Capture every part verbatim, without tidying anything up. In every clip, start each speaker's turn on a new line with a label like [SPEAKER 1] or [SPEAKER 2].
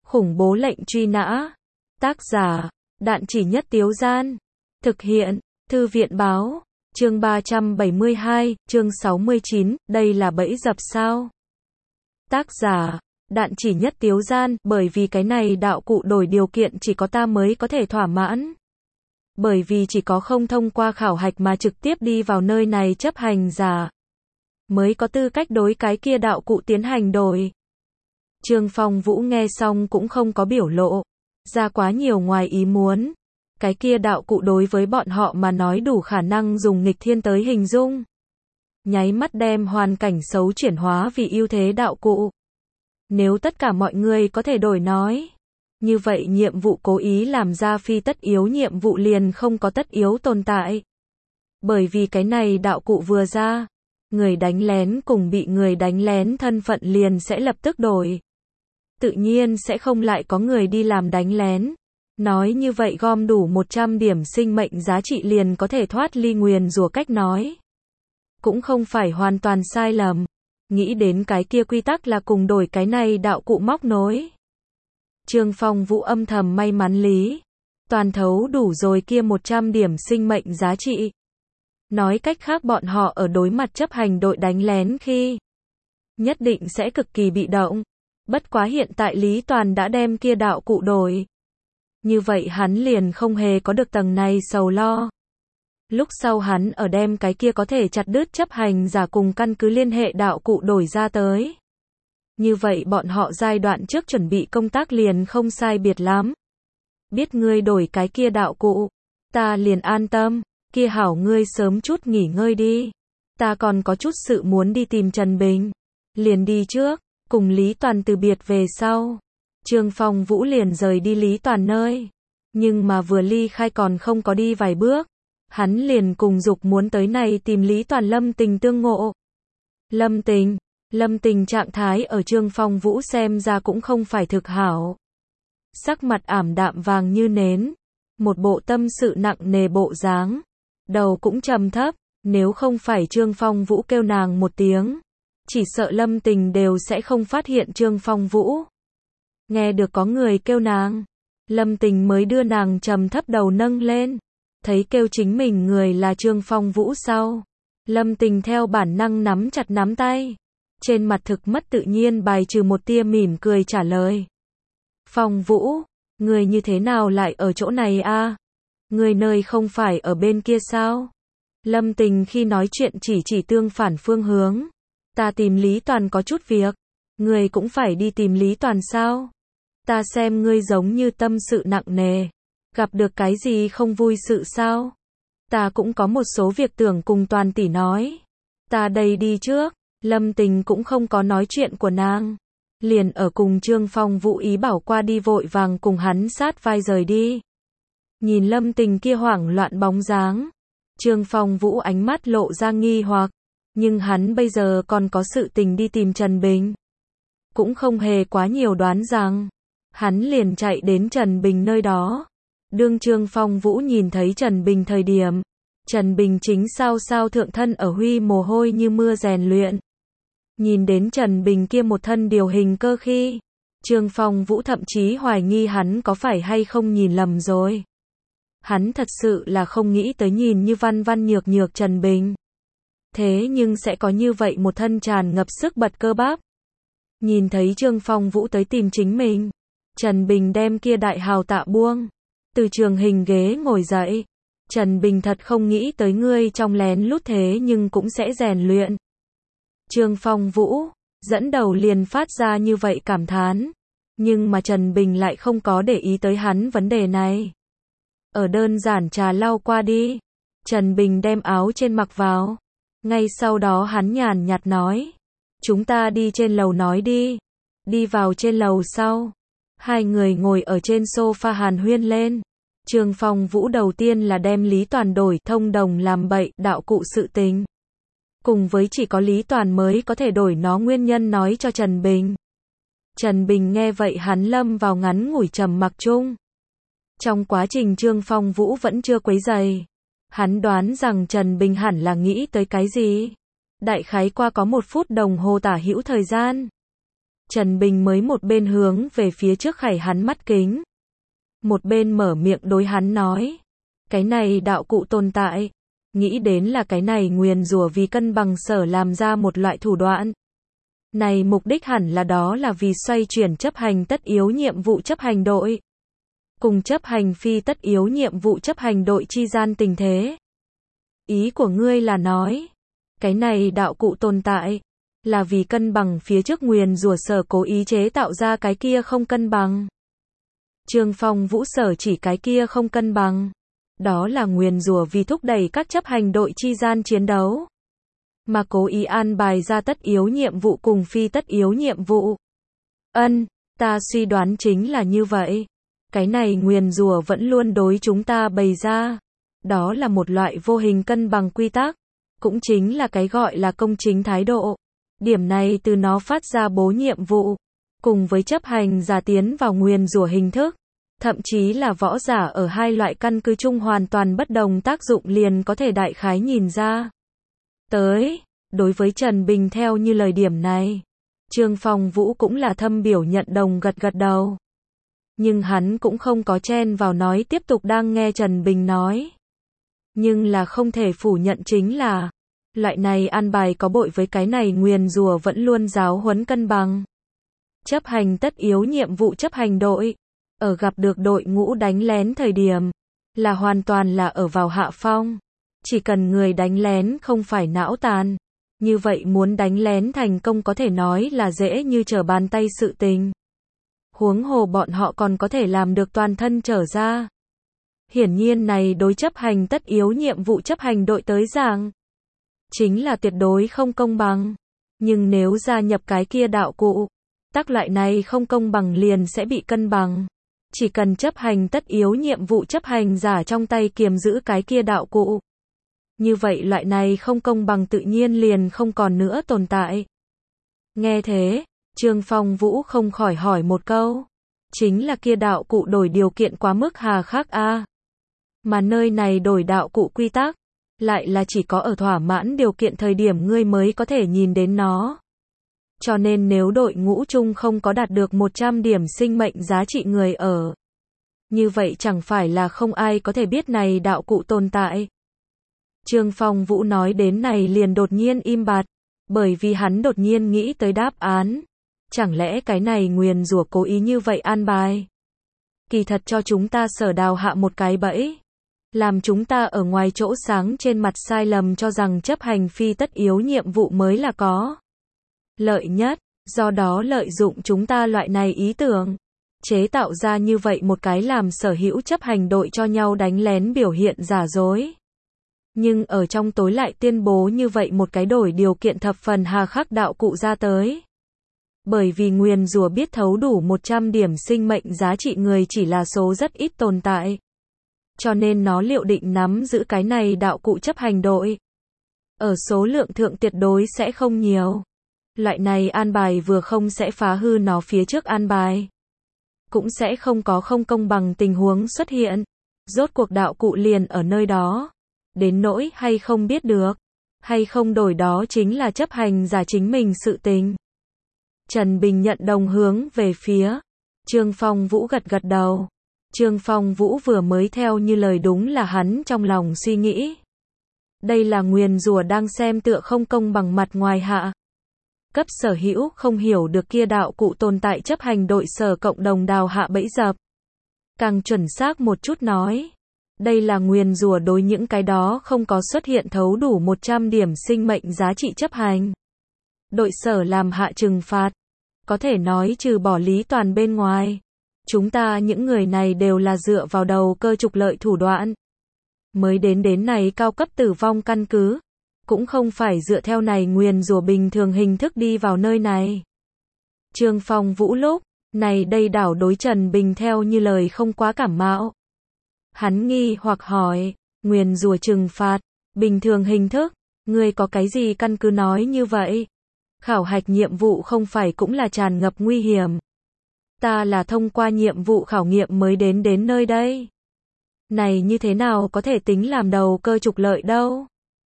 [SPEAKER 1] Khủng bố lệnh truy nã. Tác giả, Đạn Chỉ Nhất Tiếu Gian. Thực hiện, Thư viện báo. Chương ba trăm bảy mươi hai, chương sáu mươi chín, đây là bẫy dập sao? Tác giả, Đạn Chỉ Nhất Tiếu Gian, bởi vì cái này đạo cụ đổi điều kiện chỉ có ta mới có thể thỏa mãn. Bởi vì chỉ có không thông qua khảo hạch mà trực tiếp đi vào nơi này chấp hành giả, mới có tư cách đối cái kia đạo cụ tiến hành đổi. Trương Phong Vũ nghe xong cũng không có biểu lộ ra quá nhiều ngoài ý muốn. Cái kia đạo cụ đối với bọn họ mà nói đủ khả năng dùng nghịch thiên tới hình dung. Nháy mắt đem hoàn cảnh xấu chuyển hóa vì ưu thế đạo cụ. Nếu tất cả mọi người có thể đổi nói, như vậy nhiệm vụ cố ý làm ra phi tất yếu nhiệm vụ liền không có tất yếu tồn tại. Bởi vì cái này đạo cụ vừa ra, người đánh lén cùng bị người đánh lén thân phận liền sẽ lập tức đổi. Tự nhiên sẽ không lại có người đi làm đánh lén. Nói như vậy gom đủ một trăm điểm sinh mệnh giá trị liền có thể thoát ly nguyền rủa cách nói. Cũng không phải hoàn toàn sai lầm. Nghĩ đến cái kia quy tắc là cùng đổi cái này đạo cụ móc nối. Trương Phong Vũ âm thầm may mắn lý. Toàn thấu đủ rồi kia một trăm điểm sinh mệnh giá trị. Nói cách khác bọn họ ở đối mặt chấp hành đội đánh lén khi nhất định sẽ cực kỳ bị động. Bất quá hiện tại Lý Toàn đã đem kia đạo cụ đổi. Như vậy hắn liền không hề có được tầng này sầu lo. Lúc sau hắn ở đem cái kia có thể chặt đứt chấp hành giả cùng căn cứ liên hệ đạo cụ đổi ra tới. Như vậy bọn họ giai đoạn trước chuẩn bị công tác liền không sai biệt lắm. Biết ngươi đổi cái kia đạo cụ, ta liền an tâm, kia hảo ngươi sớm chút nghỉ ngơi đi. Ta còn có chút sự muốn đi tìm Trần Bình. Liền đi trước, cùng Lý Toàn từ biệt về sau. Trương Phong Vũ liền rời đi Lý Toàn nơi. Nhưng mà vừa ly khai còn không có đi vài bước. Hắn liền cùng dục muốn tới này tìm Lý Toàn Lâm Tình tương ngộ. Lâm Tình, Lâm Tình trạng thái ở Trương Phong Vũ xem ra cũng không phải thực hảo. Sắc mặt ảm đạm vàng như nến. Một bộ tâm sự nặng nề bộ dáng. Đầu cũng trầm thấp, nếu không phải Trương Phong Vũ kêu nàng một tiếng. Chỉ sợ Lâm Tình đều sẽ không phát hiện Trương Phong Vũ. Nghe được có người kêu nàng, Lâm Tình mới đưa nàng trầm thấp đầu nâng lên. Thấy kêu chính mình người là Trương Phong Vũ sau. Lâm Tình theo bản năng nắm chặt nắm tay. Trên mặt thực mất tự nhiên bài trừ một tia mỉm cười trả lời. Phong Vũ, người như thế nào lại ở chỗ này a? Người nơi không phải ở bên kia sao? Lâm Tình khi nói chuyện chỉ chỉ tương phản phương hướng. Ta tìm Lý Toàn có chút việc. Người cũng phải đi tìm Lý Toàn sao? Ta xem ngươi giống như tâm sự nặng nề. Gặp được cái gì không vui sự sao? Ta cũng có một số việc tưởng cùng Toàn tỷ nói. Ta đây đi trước. Lâm Tình cũng không có nói chuyện của nàng. Liền ở cùng Trương Phong Vũ ý bảo qua đi vội vàng cùng hắn sát vai rời đi. Nhìn Lâm Tình kia hoảng loạn bóng dáng. Trương Phong Vũ ánh mắt lộ ra nghi hoặc. Nhưng hắn bây giờ còn có sự tình đi tìm Trần Bình. Cũng không hề quá nhiều đoán rằng. Hắn liền chạy đến Trần Bình nơi đó. Đương Trương Phong Vũ nhìn thấy Trần Bình thời điểm. Trần Bình chính sao sao thượng thân ở huy mồ hôi như mưa rèn luyện. Nhìn đến Trần Bình kia một thân điều hình cơ khi. Trương Phong Vũ thậm chí hoài nghi hắn có phải hay không nhìn lầm rồi. Hắn thật sự là không nghĩ tới nhìn như văn văn nhược nhược Trần Bình. Thế nhưng sẽ có như vậy một thân tràn ngập sức bật cơ bắp. Nhìn thấy Trương Phong Vũ tới tìm chính mình. Trần Bình đem kia đại hào tạ buông. Từ trường hình ghế ngồi dậy. Trần Bình thật không nghĩ tới ngươi trong lén lút thế nhưng cũng sẽ rèn luyện. Trương Phong Vũ dẫn đầu liền phát ra như vậy cảm thán. Nhưng mà Trần Bình lại không có để ý tới hắn vấn đề này. Ở đơn giản trà lau qua đi. Trần Bình đem áo trên mặc vào. Ngay sau đó hắn nhàn nhạt nói. Chúng ta đi trên lầu nói đi. Đi vào trên lầu sau. Hai người ngồi ở trên sofa hàn huyên lên. Trương Phong Vũ đầu tiên là đem Lý Toàn đổi thông đồng làm bậy đạo cụ sự tình. Cùng với chỉ có Lý Toàn mới có thể đổi nó nguyên nhân nói cho Trần Bình. Trần Bình nghe vậy hắn lâm vào ngắn ngủi trầm mặc chung. Trong quá trình Trương Phong Vũ vẫn chưa quấy rầy. Hắn đoán rằng Trần Bình hẳn là nghĩ tới cái gì. Đại khái qua có một phút đồng hồ tả hữu thời gian. Trần Bình mới một bên hướng về phía trước khẩy hắn mắt kính. Một bên mở miệng đối hắn nói. Cái này đạo cụ tồn tại. Nghĩ đến là cái này nguyền rủa vì cân bằng sở làm ra một loại thủ đoạn. Này mục đích hẳn là đó là vì xoay chuyển chấp hành tất yếu nhiệm vụ chấp hành đội. Cùng chấp hành phi tất yếu nhiệm vụ chấp hành đội chi gian tình thế. Ý của ngươi là nói. Cái này đạo cụ tồn tại. Là vì cân bằng phía trước nguyền rủa sở cố ý chế tạo ra cái kia không cân bằng. Trương Phong Vũ sở chỉ cái kia không cân bằng. Đó là nguyền rủa vì thúc đẩy các chấp hành đội chi gian chiến đấu. Mà cố ý an bài ra tất yếu nhiệm vụ cùng phi tất yếu nhiệm vụ. Ân, ta suy đoán chính là như vậy. Cái này nguyền rủa vẫn luôn đối chúng ta bày ra. Đó là một loại vô hình cân bằng quy tắc. Cũng chính là cái gọi là công chính thái độ. Điểm này từ nó phát ra bố nhiệm vụ. Cùng với chấp hành giả tiến vào nguyền rủa hình thức. Thậm chí là võ giả ở hai loại căn cứ chung hoàn toàn bất đồng tác dụng liền có thể đại khái nhìn ra. Tới, đối với Trần Bình theo như lời điểm này, Trương Phong Vũ cũng là thâm biểu nhận đồng gật gật đầu. Nhưng hắn cũng không có chen vào nói tiếp tục đang nghe Trần Bình nói. Nhưng là không thể phủ nhận chính là, loại này an bài có bội với cái này nguyền rủa vẫn luôn giáo huấn cân bằng. Chấp hành tất yếu nhiệm vụ chấp hành đội. Ở gặp được đội ngũ đánh lén thời điểm, là hoàn toàn là ở vào hạ phong. Chỉ cần người đánh lén không phải não tàn. Như vậy muốn đánh lén thành công có thể nói là dễ như trở bàn tay sự tình. Huống hồ bọn họ còn có thể làm được toàn thân trở ra. Hiển nhiên này đối chấp hành tất yếu nhiệm vụ chấp hành đội tới giảng. Chính là tuyệt đối không công bằng. Nhưng nếu gia nhập cái kia đạo cụ, tác loại này không công bằng liền sẽ bị cân bằng. Chỉ cần chấp hành tất yếu nhiệm vụ chấp hành giả trong tay kiềm giữ cái kia đạo cụ. Như vậy loại này không công bằng tự nhiên liền không còn nữa tồn tại. Nghe thế, Trương Phong Vũ không khỏi hỏi một câu. Chính là kia đạo cụ đổi điều kiện quá mức hà khắc a. À. Mà nơi này đổi đạo cụ quy tắc, lại là chỉ có ở thỏa mãn điều kiện thời điểm ngươi mới có thể nhìn đến nó. Cho nên nếu đội ngũ chung không có đạt được một trăm điểm sinh mệnh giá trị người ở. Như vậy chẳng phải là không ai có thể biết này đạo cụ tồn tại. Trương Phong Vũ nói đến này liền đột nhiên im bặt. Bởi vì hắn đột nhiên nghĩ tới đáp án. Chẳng lẽ cái này nguyền rủa cố ý như vậy an bài. Kỳ thật cho chúng ta sở đào hạ một cái bẫy. Làm chúng ta ở ngoài chỗ sáng trên mặt sai lầm cho rằng chấp hành phi tất yếu nhiệm vụ mới là có lợi nhất, do đó lợi dụng chúng ta loại này ý tưởng, chế tạo ra như vậy một cái làm sở hữu chấp hành đội cho nhau đánh lén biểu hiện giả dối. Nhưng ở trong tối lại tuyên bố như vậy một cái đổi điều kiện thập phần hà khắc đạo cụ ra tới. Bởi vì nguyền rủa biết thấu đủ một trăm điểm sinh mệnh giá trị người chỉ là số rất ít tồn tại. Cho nên nó liệu định nắm giữ cái này đạo cụ chấp hành đội. Ở số lượng thượng tuyệt đối sẽ không nhiều. Loại này an bài vừa không sẽ phá hư nó phía trước an bài. Cũng sẽ không có không công bằng tình huống xuất hiện. Rốt cuộc đạo cụ liền ở nơi đó. Đến nỗi hay không biết được. Hay không đổi đó chính là chấp hành giả chính mình sự tình. Trần Bình nhận đồng hướng về phía. Trương Phong Vũ gật gật đầu. Trương Phong Vũ vừa mới theo như lời đúng là hắn trong lòng suy nghĩ. Đây là nguyền rủa đang xem tựa không công bằng mặt ngoài hạ. Cấp sở hữu không hiểu được kia đạo cụ tồn tại chấp hành đội sở cộng đồng đào hạ bẫy dập. Càng chuẩn xác một chút nói. Đây là nguyền rủa đối những cái đó không có xuất hiện thấu đủ một trăm điểm sinh mệnh giá trị chấp hành. Đội sở làm hạ trừng phạt. Có thể nói trừ bỏ lý toàn bên ngoài. Chúng ta những người này đều là dựa vào đầu cơ trục lợi thủ đoạn. Mới đến đến này cao cấp tử vong căn cứ. Cũng không phải dựa theo này nguyền rủa bình thường hình thức đi vào nơi này. Trương Phong Vũ lúc này đây đảo đối Trần Bình theo như lời không quá cảm mạo. Hắn nghi hoặc hỏi, nguyền rủa trừng phạt, bình thường hình thức, ngươi có cái gì căn cứ nói như vậy? Khảo hạch nhiệm vụ không phải cũng là tràn ngập nguy hiểm. Ta là thông qua nhiệm vụ khảo nghiệm mới đến đến nơi đây. Này như thế nào có thể tính làm đầu cơ trục lợi đâu?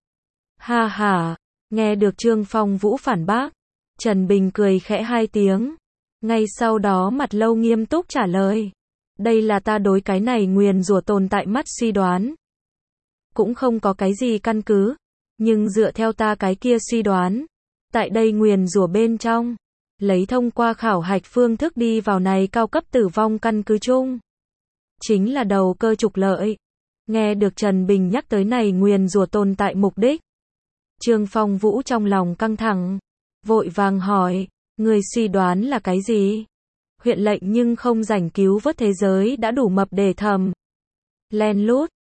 [SPEAKER 1] Ha ha, nghe được Trương Phong Vũ phản bác, Trần Bình cười khẽ hai tiếng, Ngay sau đó Mặt Lâu nghiêm túc trả lời. Đây là ta đối cái này nguyền rủa tồn tại mắt suy đoán. Cũng không có cái gì căn cứ. Nhưng dựa theo ta cái kia suy đoán. Tại đây nguyền rủa bên trong. Lấy thông qua khảo hạch phương thức đi vào này cao cấp tử vong căn cứ chung. Chính là đầu cơ trục lợi. Nghe được Trần Bình nhắc tới này nguyền rủa tồn tại mục đích. Trương Phong Vũ trong lòng căng thẳng. Vội vàng hỏi. Người suy đoán là cái gì? Huyện lệnh nhưng không rảnh cứu vớt thế giới đã đủ mập để thầm. Len lút.